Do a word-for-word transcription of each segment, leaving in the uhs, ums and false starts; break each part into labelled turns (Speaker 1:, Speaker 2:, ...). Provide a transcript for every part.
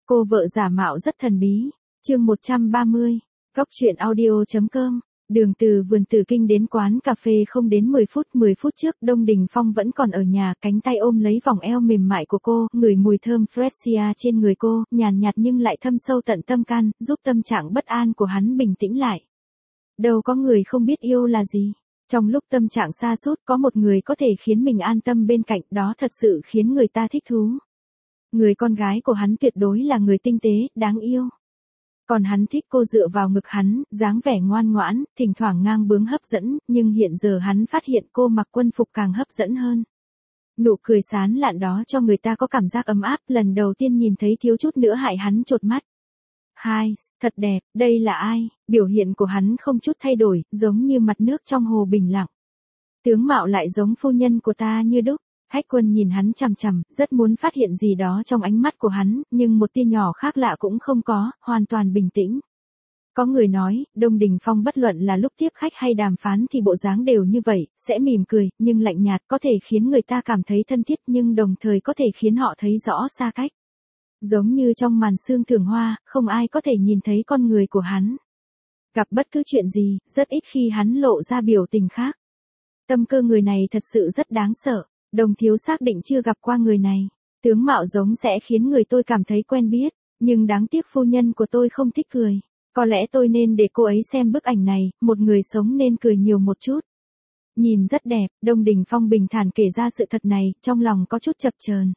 Speaker 1: Cô vợ giả mạo rất thần bí. Chương một trăm ba mươi. Góc truyện audio.com. Đường từ Vườn Tử Kinh đến quán cà phê không đến mười phút, mười phút trước Đông Đình Phong vẫn còn ở nhà, cánh tay ôm lấy vòng eo mềm mại của cô, ngửi mùi thơm fresia trên người cô, nhàn nhạt nhưng lại thâm sâu tận tâm can, giúp tâm trạng bất an của hắn bình tĩnh lại. Đâu có người không biết yêu là gì. Trong lúc tâm trạng sa sút có một người có thể khiến mình an tâm bên cạnh, đó thật sự khiến người ta thích thú. Người con gái của hắn tuyệt đối là người tinh tế, đáng yêu. Còn hắn thích cô dựa vào ngực hắn, dáng vẻ ngoan ngoãn, thỉnh thoảng ngang bướng hấp dẫn, nhưng hiện giờ hắn phát hiện cô mặc quân phục càng hấp dẫn hơn. Nụ cười sán lạn đó cho người ta có cảm giác ấm áp, lần đầu tiên nhìn thấy thiếu chút nữa hại hắn chột mắt. Hai, thật đẹp, đây là ai? Biểu hiện của hắn không chút thay đổi, giống như mặt nước trong hồ bình lặng. Tướng mạo lại giống phu nhân của ta như đúc. Hách Quân nhìn hắn chằm chằm, rất muốn phát hiện gì đó trong ánh mắt của hắn, nhưng một tia nhỏ khác lạ cũng không có, hoàn toàn bình tĩnh. Có người nói, Đông Đình Phong bất luận là lúc tiếp khách hay đàm phán thì bộ dáng đều như vậy, sẽ mỉm cười, nhưng lạnh nhạt, có thể khiến người ta cảm thấy thân thiết nhưng đồng thời có thể khiến họ thấy rõ xa cách. Giống như trong màn sương thường hoa, không ai có thể nhìn thấy con người của hắn. Gặp bất cứ chuyện gì, rất ít khi hắn lộ ra biểu tình khác. Tâm cơ người này thật sự rất đáng sợ. Đồng thiếu xác định chưa gặp qua người này. Tướng mạo giống sẽ khiến người tôi cảm thấy quen biết, nhưng đáng tiếc phu nhân của tôi không thích cười. Có lẽ tôi nên để cô ấy xem bức ảnh này, một người sống nên cười nhiều một chút. Nhìn rất đẹp, Đông Đình Phong bình thản kể ra sự thật này, trong lòng có chút chập chờn.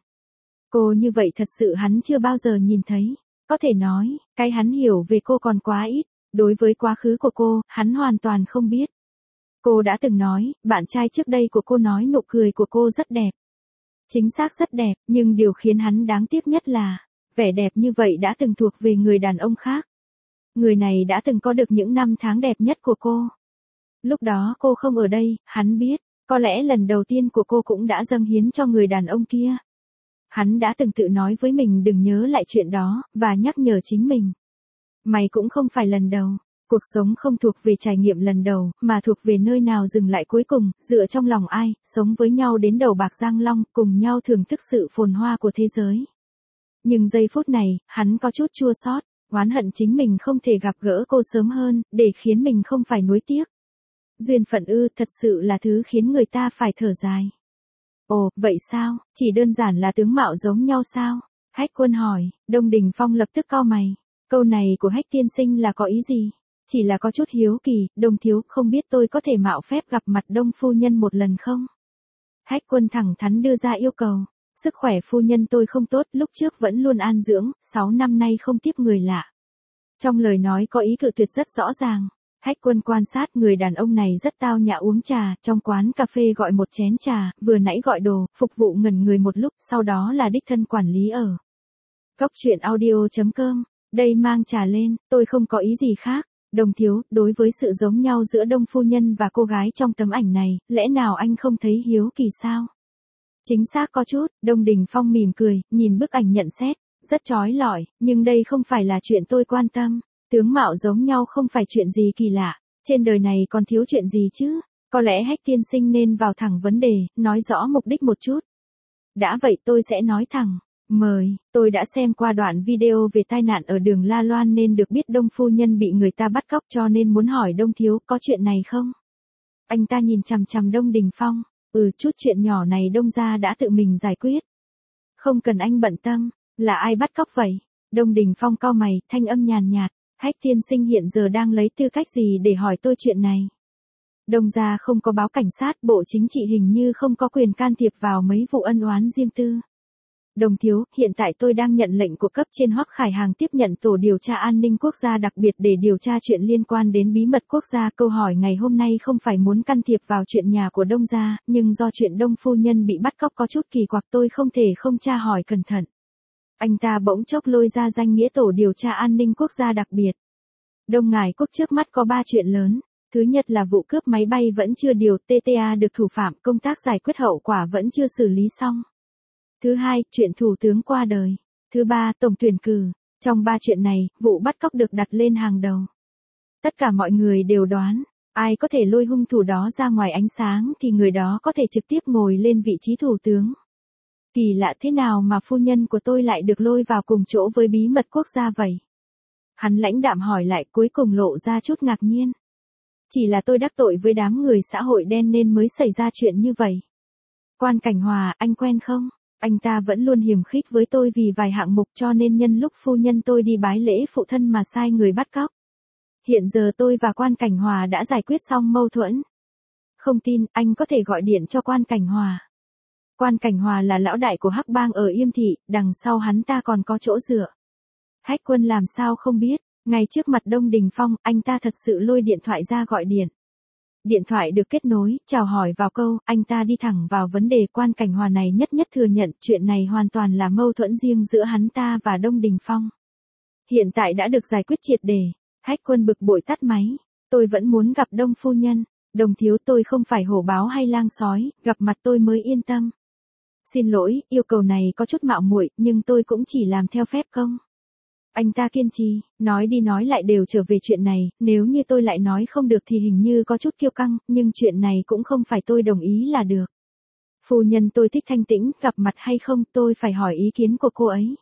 Speaker 1: Cô như vậy thật sự hắn chưa bao giờ nhìn thấy. Có thể nói, cái hắn hiểu về cô còn quá ít. Đối với quá khứ của cô, hắn hoàn toàn không biết. Cô đã từng nói, bạn trai trước đây của cô nói nụ cười của cô rất đẹp. Chính xác rất đẹp, nhưng điều khiến hắn đáng tiếc nhất là, vẻ đẹp như vậy đã từng thuộc về người đàn ông khác. Người này đã từng có được những năm tháng đẹp nhất của cô. Lúc đó cô không ở đây, hắn biết, có lẽ lần đầu tiên của cô cũng đã dâng hiến cho người đàn ông kia. Hắn đã từng tự nói với mình đừng nhớ lại chuyện đó, và nhắc nhở chính mình. Mày cũng không phải lần đầu. Cuộc sống không thuộc về trải nghiệm lần đầu, mà thuộc về nơi nào dừng lại cuối cùng, dựa trong lòng ai, sống với nhau đến đầu bạc răng long, cùng nhau thưởng thức sự phồn hoa của thế giới. Nhưng giây phút này, hắn có chút chua xót, oán hận chính mình không thể gặp gỡ cô sớm hơn, để khiến mình không phải nuối tiếc. Duyên phận ư, thật sự là thứ khiến người ta phải thở dài. Ồ, vậy sao, chỉ đơn giản là tướng mạo giống nhau sao? Hách Quân hỏi, Đông Đình Phong lập tức cau mày. Câu này của Hách tiên sinh là có ý gì? Chỉ là có chút hiếu kỳ, Đông thiếu, không biết tôi có thể mạo phép gặp mặt Đông phu nhân một lần không? Hách Quân thẳng thắn đưa ra yêu cầu. Sức khỏe phu nhân tôi không tốt, lúc trước vẫn luôn an dưỡng, sáu năm nay không tiếp người lạ. Trong lời nói có ý cự tuyệt rất rõ ràng. Hách Quân quan sát người đàn ông này rất tao nhã uống trà, trong quán cà phê gọi một chén trà, vừa nãy gọi đồ, phục vụ ngẩn người một lúc, sau đó là đích thân quản lý ở. Góc truyện audio.com, đây mang trà lên, tôi không có ý gì khác. Đồng thiếu, đối với sự giống nhau giữa Đông phu nhân và cô gái trong tấm ảnh này, lẽ nào anh không thấy hiếu kỳ sao? Chính xác có chút, Đông Đình Phong mỉm cười, nhìn bức ảnh nhận xét, rất chói lọi, nhưng đây không phải là chuyện tôi quan tâm. Tướng mạo giống nhau không phải chuyện gì kỳ lạ, trên đời này còn thiếu chuyện gì chứ? Có lẽ Hách tiên sinh nên vào thẳng vấn đề, nói rõ mục đích một chút. Đã vậy tôi sẽ nói thẳng. Mời, tôi đã xem qua đoạn video về tai nạn ở đường La Loan nên được biết Đông phu nhân bị người ta bắt cóc cho nên muốn hỏi Đông thiếu có chuyện này không? Anh ta nhìn chằm chằm Đông Đình Phong, ừ chút chuyện nhỏ này Đông gia đã tự mình giải quyết. Không cần anh bận tâm, là ai bắt cóc vậy? Đông Đình Phong cau mày, thanh âm nhàn nhạt, Hách tiên sinh hiện giờ đang lấy tư cách gì để hỏi tôi chuyện này? Đông gia không có báo cảnh sát, bộ chính trị hình như không có quyền can thiệp vào mấy vụ ân oán riêng tư. Đồng thiếu, hiện tại tôi đang nhận lệnh của cấp trên Hoắc Khải Hàng tiếp nhận tổ điều tra an ninh quốc gia đặc biệt để điều tra chuyện liên quan đến bí mật quốc gia. Câu hỏi ngày hôm nay không phải muốn can thiệp vào chuyện nhà của Đông gia, nhưng do chuyện Đông phu nhân bị bắt cóc có chút kỳ quặc tôi không thể không tra hỏi cẩn thận. Anh ta bỗng chốc lôi ra danh nghĩa tổ điều tra an ninh quốc gia đặc biệt. Đông ngài quốc trước mắt có ba chuyện lớn. Thứ nhất là vụ cướp máy bay vẫn chưa điều tê tê a được thủ phạm, công tác giải quyết hậu quả vẫn chưa xử lý xong. Thứ hai, chuyện thủ tướng qua đời. Thứ ba, tổng tuyển cử. Trong ba chuyện này, vụ bắt cóc được đặt lên hàng đầu. Tất cả mọi người đều đoán, ai có thể lôi hung thủ đó ra ngoài ánh sáng thì người đó có thể trực tiếp ngồi lên vị trí thủ tướng. Kỳ lạ thế nào mà phu nhân của tôi lại được lôi vào cùng chỗ với bí mật quốc gia vậy? Hắn lãnh đạm hỏi lại, cuối cùng lộ ra chút ngạc nhiên. Chỉ là tôi đắc tội với đám người xã hội đen nên mới xảy ra chuyện như vậy. Quan Cảnh Hòa, anh quen không? Anh ta vẫn luôn hiềm khích với tôi vì vài hạng mục, cho nên nhân lúc phu nhân tôi đi bái lễ phụ thân mà sai người bắt cóc. Hiện giờ tôi và Quan Cảnh Hòa đã giải quyết xong mâu thuẫn. Không tin, anh có thể gọi điện cho Quan Cảnh Hòa. Quan Cảnh Hòa là lão đại của Hắc Bang ở Yêm Thị, đằng sau hắn ta còn có chỗ dựa. Hách Quân làm sao không biết, ngay trước mặt Đông Đình Phong, anh ta thật sự lôi điện thoại ra gọi điện. Điện thoại được kết nối, chào hỏi vào câu, anh ta đi thẳng vào vấn đề. Quan Cảnh Hòa này nhất nhất thừa nhận chuyện này hoàn toàn là mâu thuẫn riêng giữa hắn ta và Đông Đình Phong. Hiện tại đã được giải quyết triệt để. Hách Quân bực bội tắt máy. Tôi vẫn muốn gặp Đông phu nhân. Đồng thiếu, tôi không phải hổ báo hay lang sói, gặp mặt tôi mới yên tâm. Xin lỗi, yêu cầu này có chút mạo muội, nhưng tôi cũng chỉ làm theo phép công. Anh ta kiên trì, nói đi nói lại đều trở về chuyện này, nếu như tôi lại nói không được thì hình như có chút kiêu căng, nhưng chuyện này cũng không phải tôi đồng ý là được. Phu nhân tôi thích thanh tĩnh, gặp mặt hay không tôi phải hỏi ý kiến của cô ấy.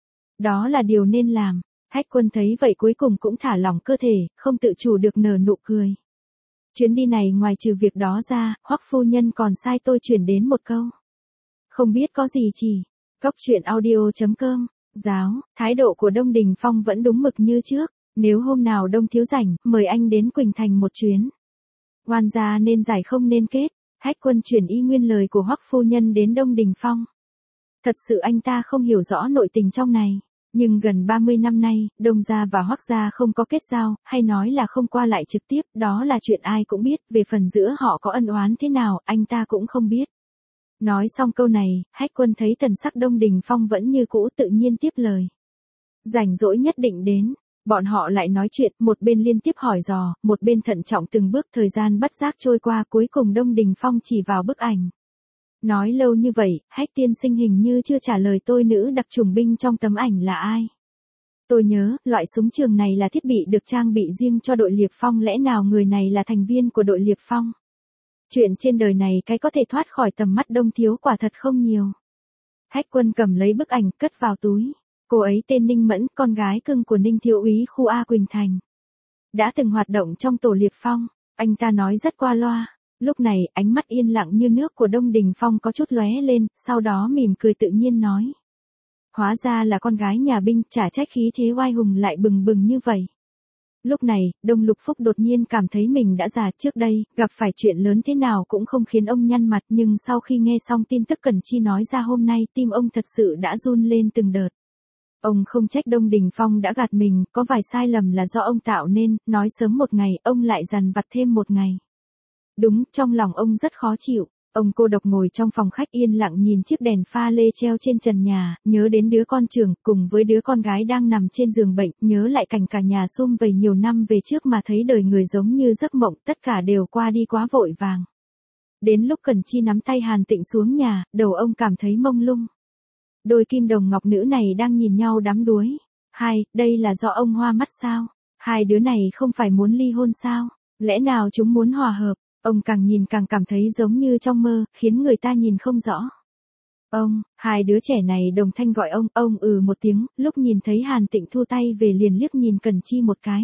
Speaker 1: Đó là điều nên làm. Hách Quân thấy vậy cuối cùng cũng thả lỏng cơ thể, không tự chủ được nở nụ cười. Chuyến đi này ngoài trừ việc đó ra, Hoắc phu nhân còn sai tôi chuyển đến một câu. Không biết có gì chỉ. Cốc truyện audio chấm com. Giáo, thái độ của Đông Đình Phong vẫn đúng mực như trước. Nếu hôm nào Đông thiếu rảnh, mời anh đến Quỳnh Thành một chuyến. Oan gia nên giải không nên kết. Hách Quân chuyển y nguyên lời của Hoắc phu nhân đến Đông Đình Phong. Thật sự anh ta không hiểu rõ nội tình trong này. Nhưng gần ba mươi năm nay, Đông gia và Hoắc gia không có kết giao, hay nói là không qua lại trực tiếp, đó là chuyện ai cũng biết, về phần giữa họ có ân oán thế nào, anh ta cũng không biết. Nói xong câu này, Hách Quân thấy thần sắc Đông Đình Phong vẫn như cũ, tự nhiên tiếp lời. Rảnh rỗi nhất định đến, bọn họ lại nói chuyện, một bên liên tiếp hỏi dò, một bên thận trọng từng bước. Thời gian bất giác trôi qua, cuối cùng Đông Đình Phong chỉ vào bức ảnh. Nói lâu như vậy, Hách tiên sinh hình như chưa trả lời tôi, nữ đặc trùng binh trong tấm ảnh là ai. Tôi nhớ, loại súng trường này là thiết bị được trang bị riêng cho đội Liệp Phong, lẽ nào người này là thành viên của đội Liệp Phong? Chuyện trên đời này cái có thể thoát khỏi tầm mắt Đông thiếu quả thật không nhiều. Hách Quân cầm lấy bức ảnh, cất vào túi. Cô ấy tên Ninh Mẫn, con gái cưng của Ninh thiếu úy khu A Quỳnh Thành. Đã từng hoạt động trong tổ Liệp Phong, anh ta nói rất qua loa. Lúc này, ánh mắt yên lặng như nước của Đông Đình Phong có chút lóe lên, sau đó mỉm cười tự nhiên nói. Hóa ra là con gái nhà binh, chả trách khí thế oai hùng lại bừng bừng như vậy. Lúc này, Đông Lục Phúc đột nhiên cảm thấy mình đã già. Trước đây, gặp phải chuyện lớn thế nào cũng không khiến ông nhăn mặt, nhưng sau khi nghe xong tin tức Cẩn Chi nói ra hôm nay, tim ông thật sự đã run lên từng đợt. Ông không trách Đông Đình Phong đã gạt mình, có vài sai lầm là do ông tạo nên, nói sớm một ngày, ông lại dằn vặt thêm một ngày. Đúng, trong lòng ông rất khó chịu. Ông cô độc ngồi trong phòng khách yên lặng nhìn chiếc đèn pha lê treo trên trần nhà, nhớ đến đứa con trưởng, cùng với đứa con gái đang nằm trên giường bệnh, nhớ lại cảnh cả nhà sum vầy nhiều năm về trước mà thấy đời người giống như giấc mộng, tất cả đều qua đi quá vội vàng. Đến lúc Cẩn Chi nắm tay Hàn Tịnh xuống nhà, đầu ông cảm thấy mông lung. Đôi kim đồng ngọc nữ này đang nhìn nhau đắm đuối. Hai, đây là do ông hoa mắt sao? Hai đứa này không phải muốn ly hôn sao? Lẽ nào chúng muốn hòa hợp? Ông càng nhìn càng cảm thấy giống như trong mơ, khiến người ta nhìn không rõ. Ông, hai đứa trẻ này đồng thanh gọi ông, ông ừ một tiếng, lúc nhìn thấy Hàn Tịnh thu tay về liền liếc nhìn Cẩn Chi một cái.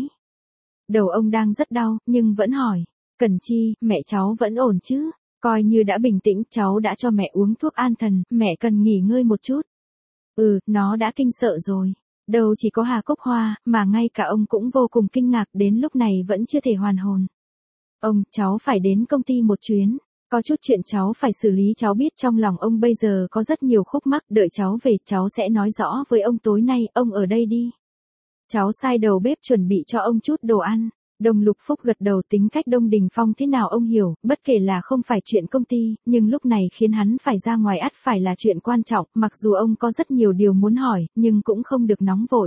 Speaker 1: Đầu ông đang rất đau, nhưng vẫn hỏi, Cẩn Chi, mẹ cháu vẫn ổn chứ? Coi như đã bình tĩnh, cháu đã cho mẹ uống thuốc an thần, mẹ cần nghỉ ngơi một chút. Ừ, nó đã kinh sợ rồi. Đâu chỉ có Hà Cốc Hoa, mà ngay cả ông cũng vô cùng kinh ngạc, đến lúc này vẫn chưa thể hoàn hồn. Ông, cháu phải đến công ty một chuyến. Có chút chuyện cháu phải xử lý, cháu biết trong lòng ông bây giờ có rất nhiều khúc mắc, đợi cháu về, cháu sẽ nói rõ với ông tối nay, ông ở đây đi. Cháu sai đầu bếp chuẩn bị cho ông chút đồ ăn. Đông Lục Phúc gật đầu, tính cách Đông Đình Phong thế nào ông hiểu, bất kể là không phải chuyện công ty, nhưng lúc này khiến hắn phải ra ngoài ắt phải là chuyện quan trọng, mặc dù ông có rất nhiều điều muốn hỏi, nhưng cũng không được nóng vội.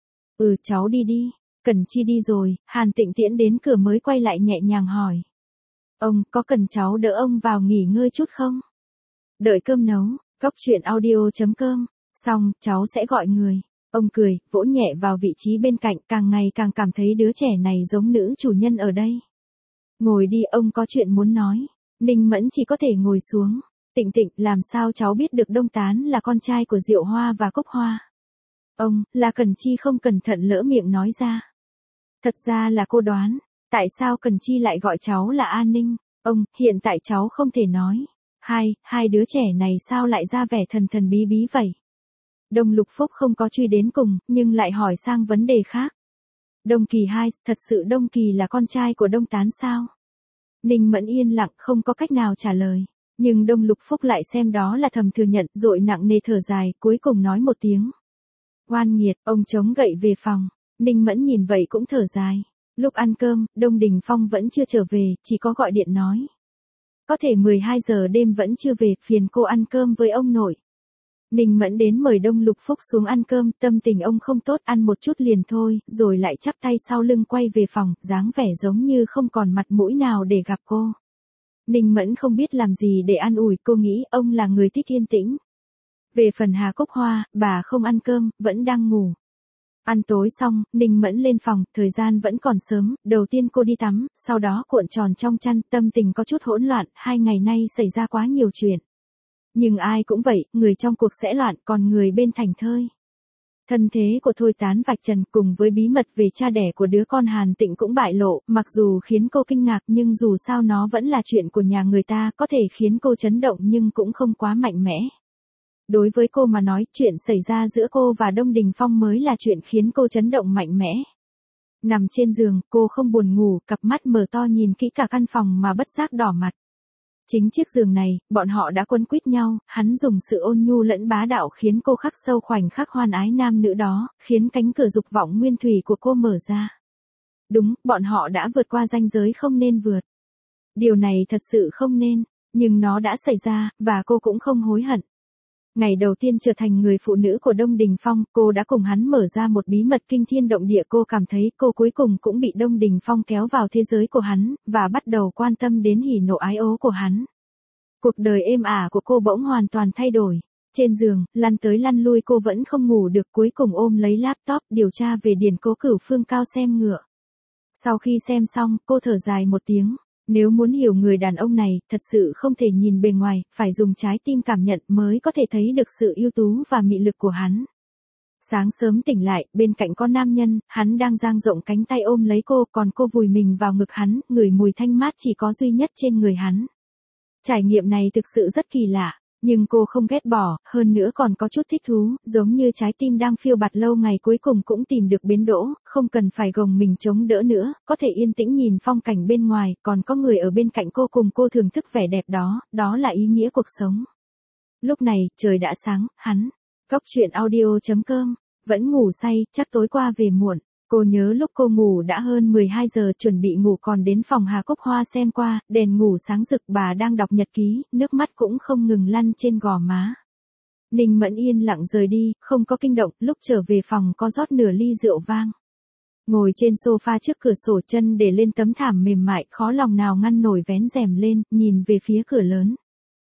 Speaker 1: Ừ, cháu đi đi. Cẩn Chi đi rồi, Hàn Tịnh tiễn đến cửa mới quay lại nhẹ nhàng hỏi. Ông, có cần cháu đỡ ông vào nghỉ ngơi chút không? Đợi cơm nấu, cốc truyện audio chấm com, xong, cháu sẽ gọi người. Ông cười, vỗ nhẹ vào vị trí bên cạnh, càng ngày càng cảm thấy đứa trẻ này giống nữ chủ nhân ở đây. Ngồi đi, ông có chuyện muốn nói. Ninh Mẫn chỉ có thể ngồi xuống. Tịnh Tịnh, làm sao cháu biết được Đông Tán là con trai của Diệu Hoa và Cúc Hoa? Ông, là Cần Chi không cẩn thận lỡ miệng nói ra. Thật ra là cô đoán, tại sao Cần Chi lại gọi cháu là An Ninh? Ông, hiện tại cháu không thể nói. Hai, hai đứa trẻ này sao lại ra vẻ thần thần bí bí vậy? Đông Lục Phúc không có truy đến cùng, nhưng lại hỏi sang vấn đề khác. Đông Kỳ hai, thật sự Đông Kỳ là con trai của Đông Tán sao? Ninh Mẫn yên lặng không có cách nào trả lời. Nhưng Đông Lục Phúc lại xem đó là thầm thừa nhận, rồi nặng nề thở dài, cuối cùng nói một tiếng. Oan nghiệt, ông chống gậy về phòng. Ninh Mẫn nhìn vậy cũng thở dài. Lúc ăn cơm, Đông Đình Phong vẫn chưa trở về, chỉ có gọi điện nói. Có thể mười hai giờ đêm vẫn chưa về, phiền cô ăn cơm với ông nội. Ninh Mẫn đến mời Đông Lục Phúc xuống ăn cơm, tâm tình ông không tốt, ăn một chút liền thôi, rồi lại chắp tay sau lưng quay về phòng, dáng vẻ giống như không còn mặt mũi nào để gặp cô. Ninh Mẫn không biết làm gì để an ủi, cô nghĩ ông là người thích yên tĩnh. Về phần Hà Cúc Hoa, bà không ăn cơm, vẫn đang ngủ. Ăn tối xong, Ninh Mẫn lên phòng, thời gian vẫn còn sớm, đầu tiên cô đi tắm, sau đó cuộn tròn trong chăn, tâm tình có chút hỗn loạn, hai ngày nay xảy ra quá nhiều chuyện. Nhưng ai cũng vậy, người trong cuộc sẽ loạn, còn người bên thảnh thơi. Thân thế của Thôi Tán vạch trần cùng với bí mật về cha đẻ của đứa con Hàn Tịnh cũng bại lộ, mặc dù khiến cô kinh ngạc nhưng dù sao nó vẫn là chuyện của nhà người ta, có thể khiến cô chấn động nhưng cũng không quá mạnh mẽ. Đối với cô mà nói, chuyện xảy ra giữa cô và Đông Đình Phong mới là chuyện khiến cô chấn động mạnh mẽ. Nằm trên giường, cô không buồn ngủ, cặp mắt mở to nhìn kỹ cả căn phòng mà bất giác đỏ mặt. Chính chiếc giường này, bọn họ đã quấn quýt nhau, hắn dùng sự ôn nhu lẫn bá đạo khiến cô khắc sâu khoảnh khắc hoan ái nam nữ đó, khiến cánh cửa dục vọng nguyên thủy của cô mở ra. Đúng, bọn họ đã vượt qua ranh giới không nên vượt. Điều này thật sự không nên, nhưng nó đã xảy ra, và cô cũng không hối hận. Ngày đầu tiên trở thành người phụ nữ của Đông Đình Phong, cô đã cùng hắn mở ra một bí mật kinh thiên động địa. Cô cảm thấy cô cuối cùng cũng bị Đông Đình Phong kéo vào thế giới của hắn, và bắt đầu quan tâm đến hỉ nộ ái ố của hắn. Cuộc đời êm ả của cô bỗng hoàn toàn thay đổi. Trên giường, lăn tới lăn lui cô vẫn không ngủ được, cuối cùng ôm lấy laptop điều tra về Điền Cố Cửu Phương Cao xem ngựa. Sau khi xem xong, cô thở dài một tiếng. Nếu muốn hiểu người đàn ông này, thật sự không thể nhìn bề ngoài, phải dùng trái tim cảm nhận mới có thể thấy được sự ưu tú và mị lực của hắn. Sáng sớm tỉnh lại, bên cạnh con nam nhân, hắn đang dang rộng cánh tay ôm lấy cô, còn cô vùi mình vào ngực hắn, ngửi mùi thanh mát chỉ có duy nhất trên người hắn. Trải nghiệm này thực sự rất kỳ lạ. Nhưng cô không ghét bỏ, hơn nữa còn có chút thích thú, giống như trái tim đang phiêu bạt lâu ngày cuối cùng cũng tìm được bến đỗ, không cần phải gồng mình chống đỡ nữa, có thể yên tĩnh nhìn phong cảnh bên ngoài, còn có người ở bên cạnh cô cùng cô thưởng thức vẻ đẹp đó, đó là ý nghĩa cuộc sống. Lúc này, trời đã sáng, hắn, Cóc Truyện Audio chấm com, vẫn ngủ say, chắc tối qua về muộn. Cô nhớ lúc cô ngủ đã hơn mười hai giờ, chuẩn bị ngủ còn đến phòng Hà Cúc Hoa xem qua, đèn ngủ sáng rực, bà đang đọc nhật ký, nước mắt cũng không ngừng lăn trên gò má. Ninh Mẫn yên lặng rời đi, không có kinh động, lúc trở về phòng có rót nửa ly rượu vang. Ngồi trên sofa trước cửa sổ, chân để lên tấm thảm mềm mại, khó lòng nào ngăn nổi vén rèm lên, nhìn về phía cửa lớn.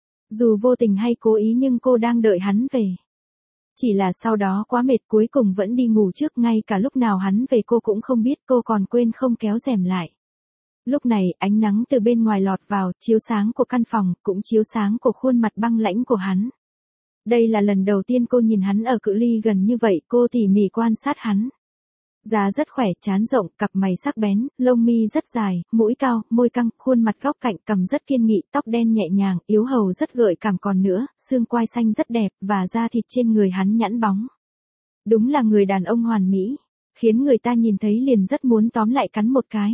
Speaker 1: Dù vô tình hay cố ý nhưng cô đang đợi hắn về. Chỉ là sau đó quá mệt, cuối cùng vẫn đi ngủ trước, ngay cả lúc nào hắn về cô cũng không biết, cô còn quên không kéo rèm lại. Lúc này, ánh nắng từ bên ngoài lọt vào, chiếu sáng của căn phòng, cũng chiếu sáng của khuôn mặt băng lãnh của hắn. Đây là lần đầu tiên cô nhìn hắn ở cự ly gần như vậy, cô tỉ mỉ quan sát hắn. Da rất khỏe, trán rộng, cặp mày sắc bén, lông mi rất dài, mũi cao, môi căng, khuôn mặt góc cạnh, cằm rất kiên nghị, tóc đen nhẹ nhàng, yếu hầu rất gợi cảm, còn nữa, xương quai xanh rất đẹp, và da thịt trên người hắn nhẵn bóng. Đúng là người đàn ông hoàn mỹ, khiến người ta nhìn thấy liền rất muốn tóm lại cắn một cái.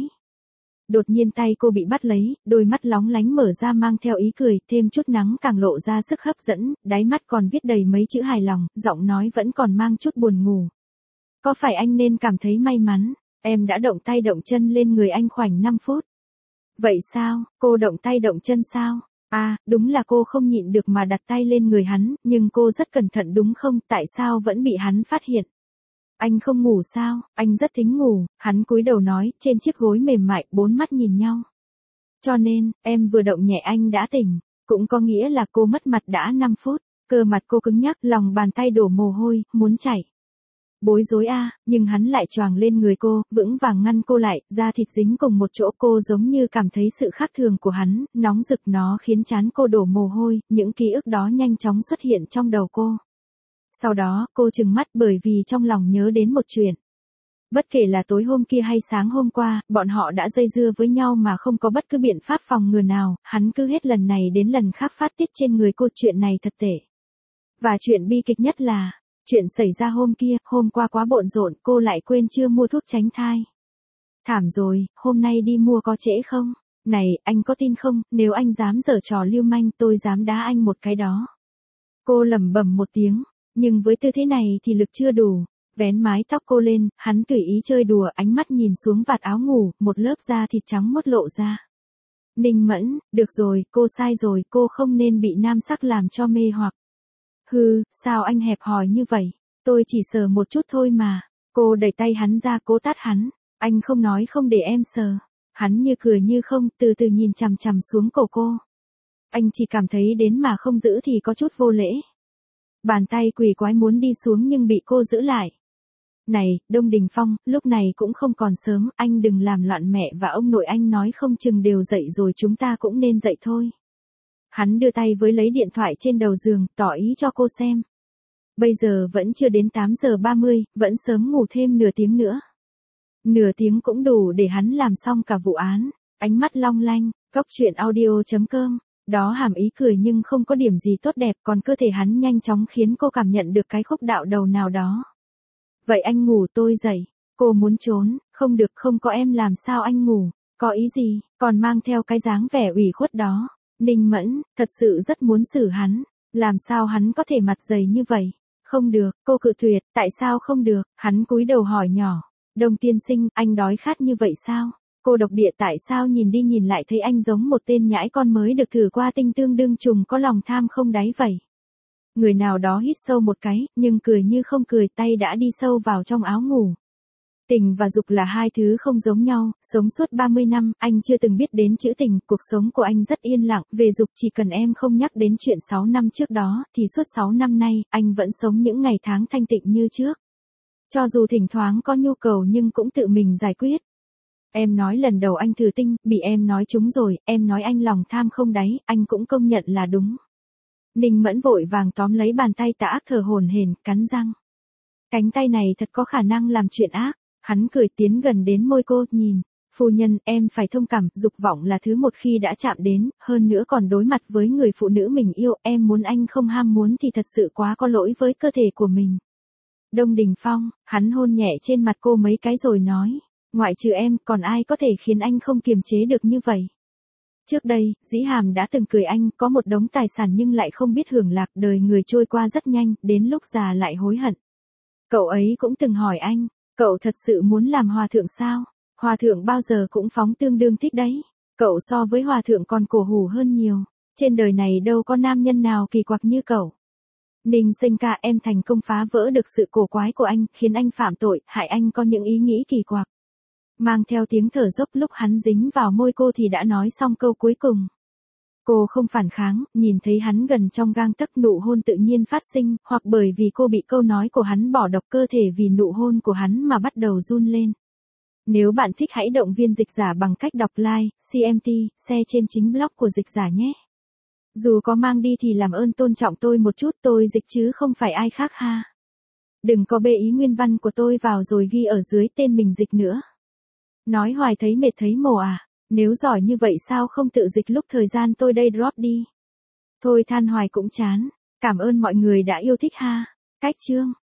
Speaker 1: Đột nhiên tay cô bị bắt lấy, đôi mắt lóng lánh mở ra mang theo ý cười, thêm chút nắng càng lộ ra sức hấp dẫn, đáy mắt còn viết đầy mấy chữ hài lòng, giọng nói vẫn còn mang chút buồn ngủ. Có phải anh nên cảm thấy may mắn, em đã động tay động chân lên người anh khoảnh năm phút. Vậy sao, cô động tay động chân sao? À, đúng là cô không nhịn được mà đặt tay lên người hắn, nhưng cô rất cẩn thận đúng không, tại sao vẫn bị hắn phát hiện? Anh không ngủ sao, anh rất thích ngủ, hắn cúi đầu nói, trên chiếc gối mềm mại, bốn mắt nhìn nhau. Cho nên, em vừa động nhẹ anh đã tỉnh, cũng có nghĩa là cô mất mặt đã năm phút, cơ mặt cô cứng nhắc, lòng bàn tay đổ mồ hôi, muốn chảy. Bối rối a, nhưng hắn lại choàng lên người cô, vững vàng ngăn cô lại, da thịt dính cùng một chỗ, cô giống như cảm thấy sự khác thường của hắn, nóng rực, nó khiến trán cô đổ mồ hôi, những ký ức đó nhanh chóng xuất hiện trong đầu cô. Sau đó, cô trừng mắt bởi vì trong lòng nhớ đến một chuyện. Bất kể là tối hôm kia hay sáng hôm qua, bọn họ đã dây dưa với nhau mà không có bất cứ biện pháp phòng ngừa nào, hắn cứ hết lần này đến lần khác phát tiết trên người cô, chuyện này thật tệ. Và chuyện bi kịch nhất là, chuyện xảy ra hôm kia, hôm qua quá bộn rộn, cô lại quên chưa mua thuốc tránh thai. Thảm rồi, hôm nay đi mua có trễ không? Này, anh có tin không, nếu anh dám giở trò lưu manh, tôi dám đá anh một cái đó. Cô lẩm bẩm một tiếng, nhưng với tư thế này thì lực chưa đủ. Vén mái tóc cô lên, hắn tùy ý chơi đùa, ánh mắt nhìn xuống vạt áo ngủ, một lớp da thịt trắng muốt lộ ra. Ninh Mẫn, được rồi, cô sai rồi, cô không nên bị nam sắc làm cho mê hoặc. Hừ, sao anh hẹp hòi như vậy? Tôi chỉ sờ một chút thôi mà. Cô đẩy tay hắn ra, cố tát hắn. Anh không nói không để em sờ. Hắn như cười như không, từ từ nhìn chằm chằm xuống cổ cô. Anh chỉ cảm thấy đến mà không giữ thì có chút vô lễ. Bàn tay quỷ quái muốn đi xuống nhưng bị cô giữ lại. Này, Đông Đình Phong, lúc này cũng không còn sớm, anh đừng làm loạn, mẹ và ông nội anh nói không chừng đều dậy rồi, chúng ta cũng nên dậy thôi. Hắn đưa tay với lấy điện thoại trên đầu giường, tỏ ý cho cô xem. Bây giờ vẫn chưa đến tám giờ ba mươi, vẫn sớm, ngủ thêm nửa tiếng nữa. Nửa tiếng cũng đủ để hắn làm xong cả vụ án. Ánh mắt long lanh, góc truyện audio chấm com. Đó hàm ý cười nhưng không có điểm gì tốt đẹp, còn cơ thể hắn nhanh chóng khiến cô cảm nhận được cái khúc đạo đầu nào đó. Vậy anh ngủ, tôi dậy. Cô muốn trốn, không được, không có em làm sao anh ngủ, có ý gì, còn mang theo cái dáng vẻ ủy khuất đó. Ninh Mẫn, thật sự rất muốn xử hắn, làm sao hắn có thể mặt dày như vậy? Không được, cô cự tuyệt, tại sao không được? Hắn cúi đầu hỏi nhỏ. Đông tiên sinh, anh đói khát như vậy sao? Cô độc địa tại sao nhìn đi nhìn lại thấy anh giống một tên nhãi con mới được thử qua tinh tương đương trùng, có lòng tham không đáy vậy? Người nào đó hít sâu một cái, nhưng cười như không cười, tay đã đi sâu vào trong áo ngủ. Tình và dục là hai thứ không giống nhau, sống suốt ba mươi năm, anh chưa từng biết đến chữ tình, cuộc sống của anh rất yên lặng, về dục chỉ cần em không nhắc đến chuyện sáu năm trước đó, thì suốt sáu năm nay, anh vẫn sống những ngày tháng thanh tịnh như trước. Cho dù thỉnh thoảng có nhu cầu nhưng cũng tự mình giải quyết. Em nói lần đầu anh thử tinh, bị em nói trúng rồi, em nói anh lòng tham không đáy, anh cũng công nhận là đúng. Ninh Mẫn vội vàng tóm lấy bàn tay tà ác, thở hổn hển, cắn răng. Cánh tay này thật có khả năng làm chuyện ác. Hắn cười tiến gần đến môi cô, nhìn. Phu nhân, em phải thông cảm, dục vọng là thứ một khi đã chạm đến, hơn nữa còn đối mặt với người phụ nữ mình yêu, em muốn anh không ham muốn thì thật sự quá có lỗi với cơ thể của mình. Đông Đình Phong, hắn hôn nhẹ trên mặt cô mấy cái rồi nói. Ngoại trừ em, còn ai có thể khiến anh không kiềm chế được như vậy? Trước đây, Dĩ Hàm đã từng cười anh, có một đống tài sản nhưng lại không biết hưởng lạc, đời người trôi qua rất nhanh, đến lúc già lại hối hận. Cậu ấy cũng từng hỏi anh, cậu thật sự muốn làm hòa thượng sao? Hòa thượng bao giờ cũng phóng tương đương thích đấy. Cậu so với hòa thượng còn cổ hủ hơn nhiều. Trên đời này đâu có nam nhân nào kỳ quặc như cậu. Ninh Sinh ca, em thành công phá vỡ được sự cổ quái của anh, khiến anh phạm tội, hại anh có những ý nghĩ kỳ quặc. Mang theo tiếng thở dốc, lúc hắn dính vào môi cô thì đã nói xong câu cuối cùng. Cô không phản kháng, nhìn thấy hắn gần trong gang tấc, nụ hôn tự nhiên phát sinh, hoặc bởi vì cô bị câu nói của hắn bỏ độc, cơ thể vì nụ hôn của hắn mà bắt đầu run lên. Nếu bạn thích hãy động viên Dịch Giả bằng cách đọc like, xê em tê, share trên chính blog của Dịch Giả nhé. Dù có mang đi thì làm ơn tôn trọng tôi một chút, tôi dịch chứ không phải ai khác ha. Đừng có bê ý nguyên văn của tôi vào rồi ghi ở dưới tên mình dịch nữa. Nói hoài thấy mệt thấy mồ à, nếu giỏi như vậy sao không tự dịch lúc thời gian tôi đây drop đi. Thôi than hoài cũng chán, cảm ơn mọi người đã yêu thích ha. Cách chương.